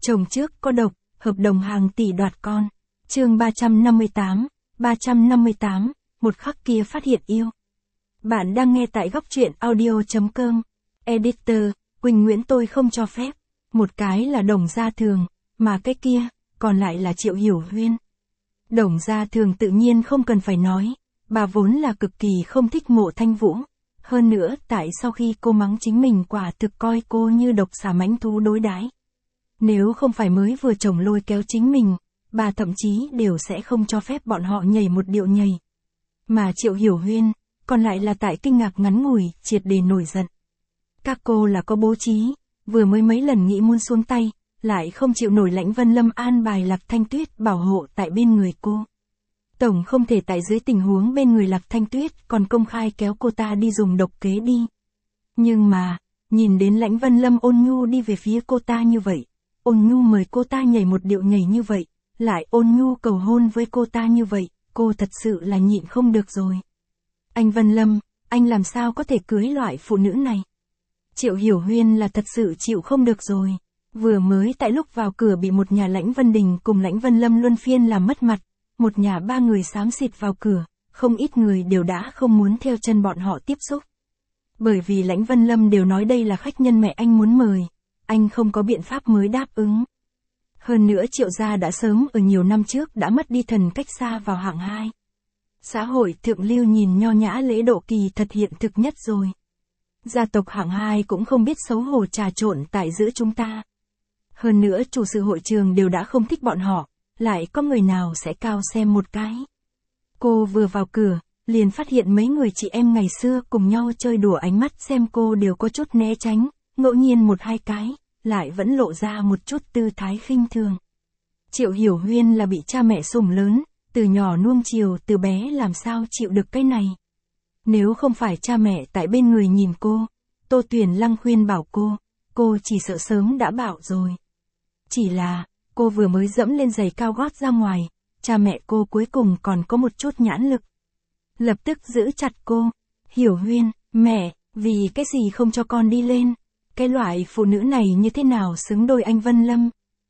Chồng trước có độc, hợp đồng hàng tỷ đoạt con. Chương 358, một khắc kia phát hiện yêu. Bạn đang nghe tại góc truyện audio.com. Editor, Quỳnh Nguyễn tôi không cho phép. Một cái là Đồng Gia Thường, mà cái kia, còn lại là Triệu Hiểu Huyên. Đồng Gia Thường tự nhiên không cần phải nói, bà vốn là cực kỳ không thích Mộ Thanh Vũ. Hơn nữa tại sau khi cô mắng chính mình quả thực coi cô như độc xà mãnh thú đối đãi. Nếu không phải mới vừa chồng lôi kéo chính mình, bà thậm chí đều sẽ không cho phép bọn họ nhảy một điệu nhảy. Mà Triệu Hiểu Huyên, còn lại là tại kinh ngạc ngắn ngủi, triệt để nổi giận. Các cô là có bố trí, vừa mới mấy lần nghĩ muốn xuống tay, lại không chịu nổi Lãnh Vân Lâm an bài Lạc Thanh Tuyết bảo hộ tại bên người cô. Tổng không thể tại dưới tình huống bên người Lạc Thanh Tuyết còn công khai kéo cô ta đi dùng độc kế đi. Nhưng mà, nhìn đến Lãnh Vân Lâm ôn nhu đi về phía cô ta như vậy, ôn nhu mời cô ta nhảy một điệu nhảy như vậy, lại ôn nhu cầu hôn với cô ta như vậy, cô thật sự là nhịn không được rồi. Anh Vân Lâm, anh làm sao có thể cưới loại phụ nữ này? Triệu Hiểu Huyên là thật sự chịu không được rồi. Vừa mới tại lúc vào cửa bị một nhà Lãnh Vân Đình cùng Lãnh Vân Lâm luân phiên làm mất mặt, một nhà ba người xám xịt vào cửa, không ít người đều đã không muốn theo chân bọn họ tiếp xúc. Bởi vì Lãnh Vân Lâm đều nói đây là khách nhân mẹ anh muốn mời, anh không có biện pháp mới đáp ứng. Hơn nữa Triệu gia đã sớm ở nhiều năm trước đã mất đi thần cách xa vào hạng 2. Xã hội thượng lưu nhìn nho nhã lễ độ kỳ thật hiện thực nhất rồi. Gia tộc hạng 2 cũng không biết xấu hổ trà trộn tại giữa chúng ta. Hơn nữa chủ sự hội trường đều đã không thích bọn họ, lại có người nào sẽ cao xem một cái. Cô vừa vào cửa, liền phát hiện mấy người chị em ngày xưa cùng nhau chơi đùa ánh mắt xem cô đều có chút né tránh, ngẫu nhiên một hai cái, lại vẫn lộ ra một chút tư thái khinh thường. Triệu Hiểu Huyên là bị cha mẹ sủng lớn, từ nhỏ nuông chiều từ bé làm sao chịu được cái này. Nếu không phải cha mẹ tại bên người nhìn cô, Tô Tuyền Lăng khuyên bảo cô chỉ sợ sớm đã bảo rồi. Chỉ là, cô vừa mới dẫm lên giày cao gót ra ngoài, cha mẹ cô cuối cùng còn có một chút nhãn lực. Lập tức giữ chặt cô. Hiểu Huyên, mẹ, vì cái gì không cho con đi lên? Cái loại phụ nữ này như thế nào xứng đôi anh Vân Lâm?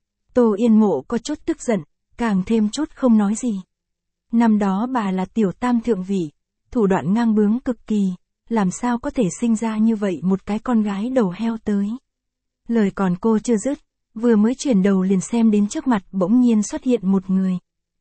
Tô Yên Mộ có chút tức giận, càng thêm chút không nói gì. Năm đó bà là tiểu tam thượng vị, thủ đoạn ngang bướng cực kỳ, làm sao có thể sinh ra như vậy một cái con gái đầu heo tới. Lời còn cô chưa dứt, vừa mới chuyển đầu liền xem đến trước mặt bỗng nhiên xuất hiện một người.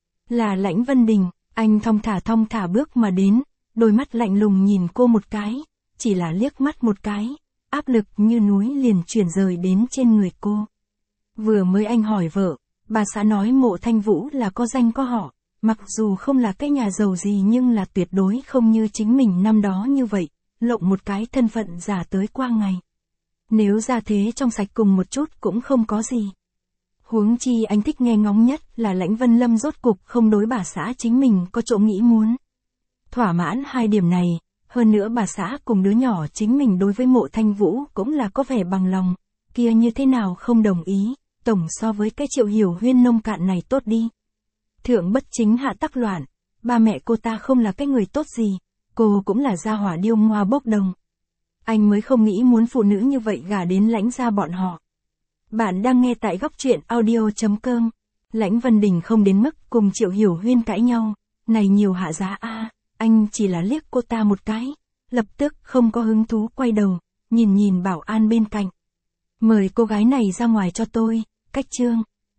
Là Lãnh Vân Đình, anh thong thả bước mà đến, đôi mắt lạnh lùng nhìn cô một cái, chỉ là liếc mắt một cái, áp lực như núi liền chuyển rời đến trên người cô. Vừa mới anh hỏi vợ, bà xã nói Mộ Thanh Vũ là có danh có họ, mặc dù không là cái nhà giàu gì nhưng là tuyệt đối không như chính mình năm đó như vậy, lộng một cái thân phận giả tới qua ngày. Nếu ra thế trong sạch cùng một chút cũng không có gì. Huống chi anh thích nghe ngóng nhất là Lãnh Vân Lâm rốt cục không đối bà xã chính mình có chỗ nghĩ muốn. Thỏa mãn hai điểm này, hơn nữa bà xã cùng đứa nhỏ chính mình đối với Mộ Thanh Vũ cũng là có vẻ bằng lòng, kia như thế nào không đồng ý, tổng so với cái Triệu Hiểu Huyên nông cạn này tốt đi. Thượng bất chính hạ tắc loạn, ba mẹ cô ta không là cái người tốt gì, cô cũng là gia hỏa điêu ngoa bốc đồng. Anh mới không nghĩ muốn phụ nữ như vậy gả đến Lãnh gia bọn họ. Bạn đang nghe tại góc truyện audio.com. Lãnh Vân Đình không đến mức cùng Triệu Hiểu Huyên cãi nhau, này nhiều hạ giá a, anh chỉ là liếc cô ta một cái, lập tức không có hứng thú quay đầu, nhìn bảo an bên cạnh. Mời cô gái này ra ngoài cho tôi, cách trương.